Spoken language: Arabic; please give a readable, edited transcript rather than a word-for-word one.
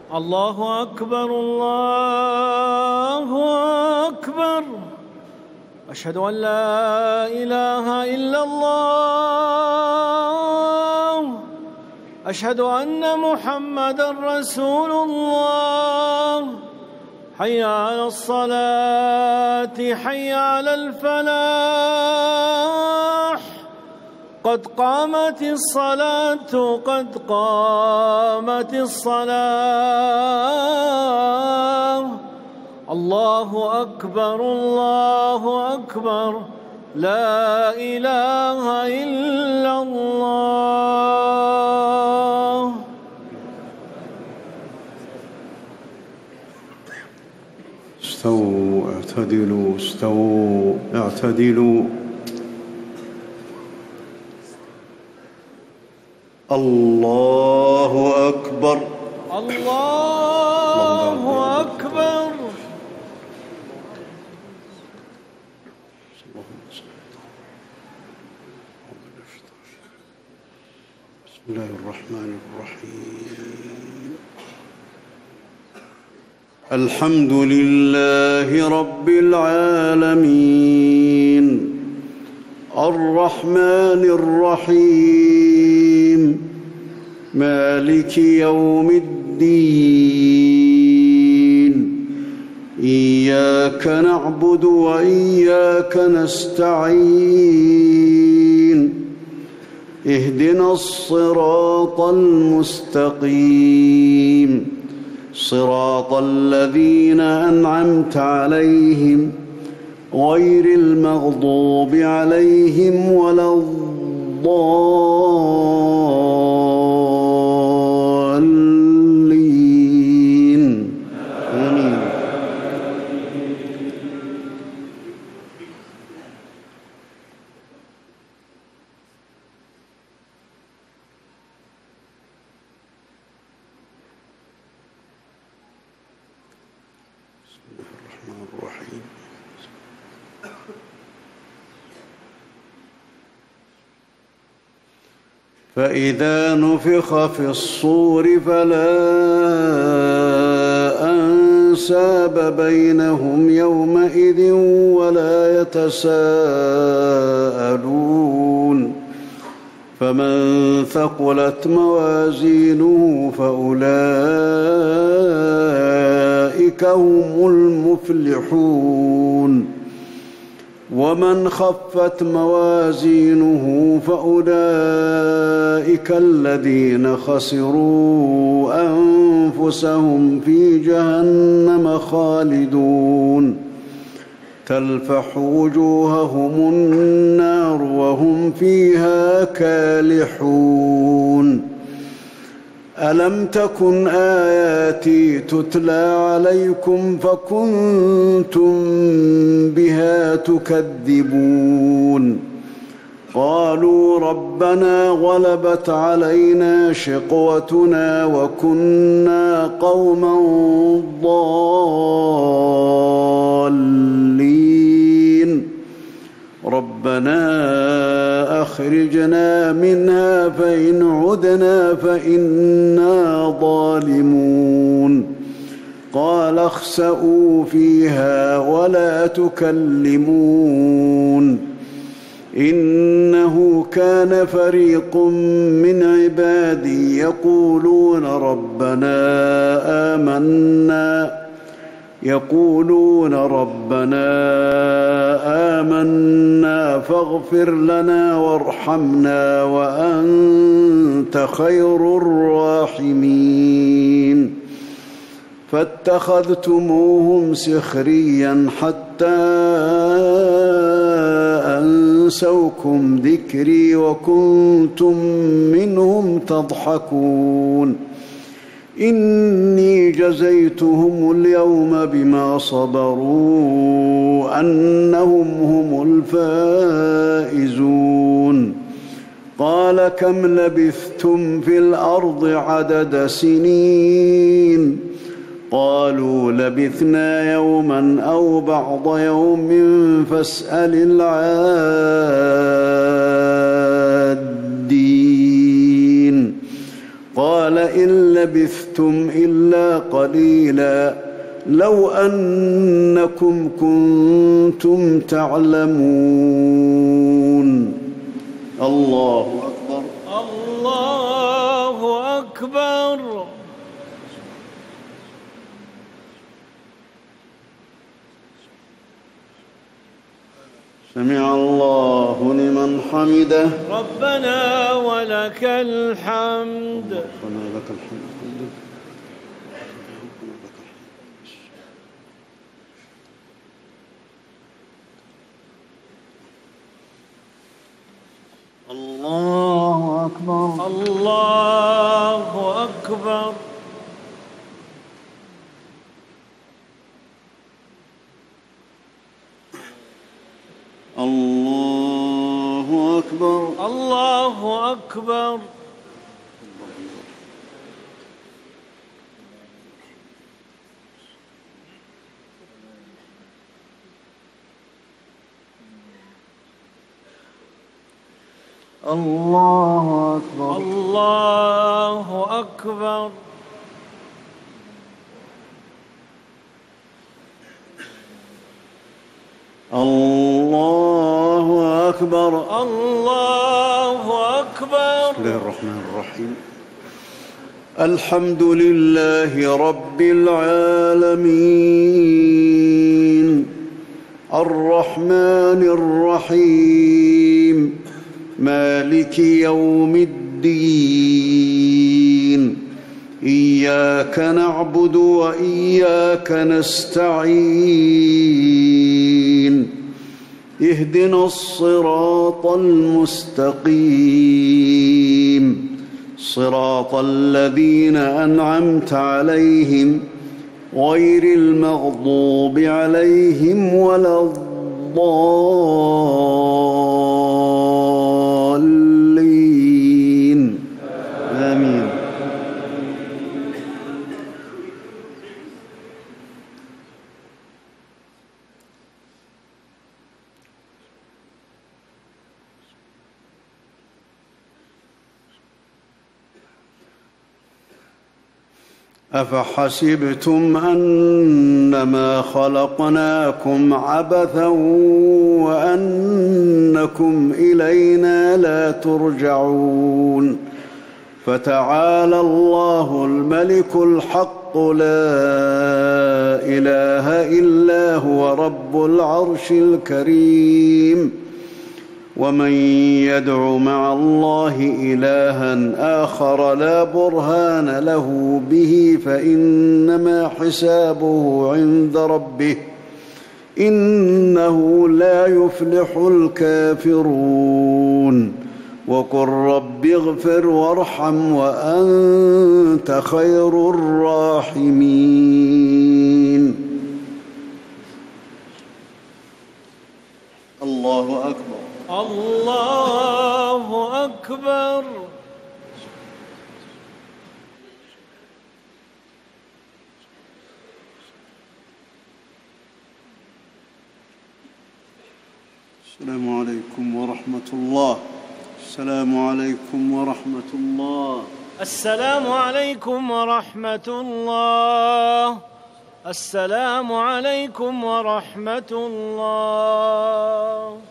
الله أكبر الله أكبر. أشهد أن لا إله إلا الله. أشهد أن محمدًا رسول الله. حي على الصلاة حي على الفلاح. قد قامت الصلاة قد قامت الصلاة. الله أكبر الله أكبر. لا إله إلا الله. استووا اعتدلوا استووا اعتدلوا. الله أكبر الله أكبر. بسم الله الرحمن الرحيم. الحمد لله رب العالمين الرحمن الرحيم مالك يوم الدين. إياك نعبد وإياك نستعين. اهدنا الصراط المستقيم صراط الذين أنعمت عليهم غير المغضوب عليهم ولا الضالين. آمين. بسم الله الرحمن الرحيم. فإذا نفخ في الصور فلا أنساب بينهم يومئذ ولا يتساءلون. فمن ثقلت موازينه فأولئك هم المفلحون. ومن خفت موازينه فأولئك الذين خسروا أنفسهم في جهنم خالدون. تلفح وجوههم النار وهم فيها كالحون. ألم تكن آياتي تتلى عليكم فكنتم بها تكذبون. قالوا ربنا غلبت علينا شقوتنا وكنا قوما ضالين. ربنا أخرجنا منها فإن عدنا فإنا ظالمون. قال اخسئوا فيها ولا تكلمون. إنه كان فريق من عبادي يقولون ربنا آمنا فاغفر لنا وارحمنا وأنت خير الراحمين. فاتخذتموهم سخريا حتى أنسوكم ذكري وكنتم منهم تضحكون. إني جزيتهم اليوم بما صبروا أنهم هم الفائزون. قال كم لبثتم في الأرض عدد سنين؟ قالوا لبثنا يوما أو بعض يوم فاسأل العادين. قال إن لبثتم لبثتم إلا قليلا لو أنكم كنتم تعلمون. الله أكبر. الله أكبر. سمع الله لمن حمده. ربنا ولك الحمد. ربنا لك الحمد. الله أكبر. الله أكبر. الله أكبر. الله أكبر. الله أكبر. الله أكبر. الله أكبر. الله أكبر. بسم الله الرحمن الرحيم. الحمد لله رب العالمين الرحمن الرحيم مالك يوم الدين إياك نعبد وإياك نستعين اهدنا الصراط المستقيم صراط الذين أنعمت عليهم غير المغضوب عليهم ولا الضالين آمين. أفحسبتم أنما خلقناكم عبثا وأنكم إلينا لا ترجعون فتعالى الله الملك الحق لا إله إلا هو رب العرش الكريم ومن يدع مع الله إلها آخر لا برهان له به فإنما حسابه عند ربه إنه لا يفلح الكافرون وقل رب اغفر وارحم وأنت خير الراحمين. الله أكبر. الله أكبر. السلام عليكم ورحمة الله. السلام عليكم ورحمة الله. السلام عليكم ورحمة الله. السلام عليكم ورحمة الله.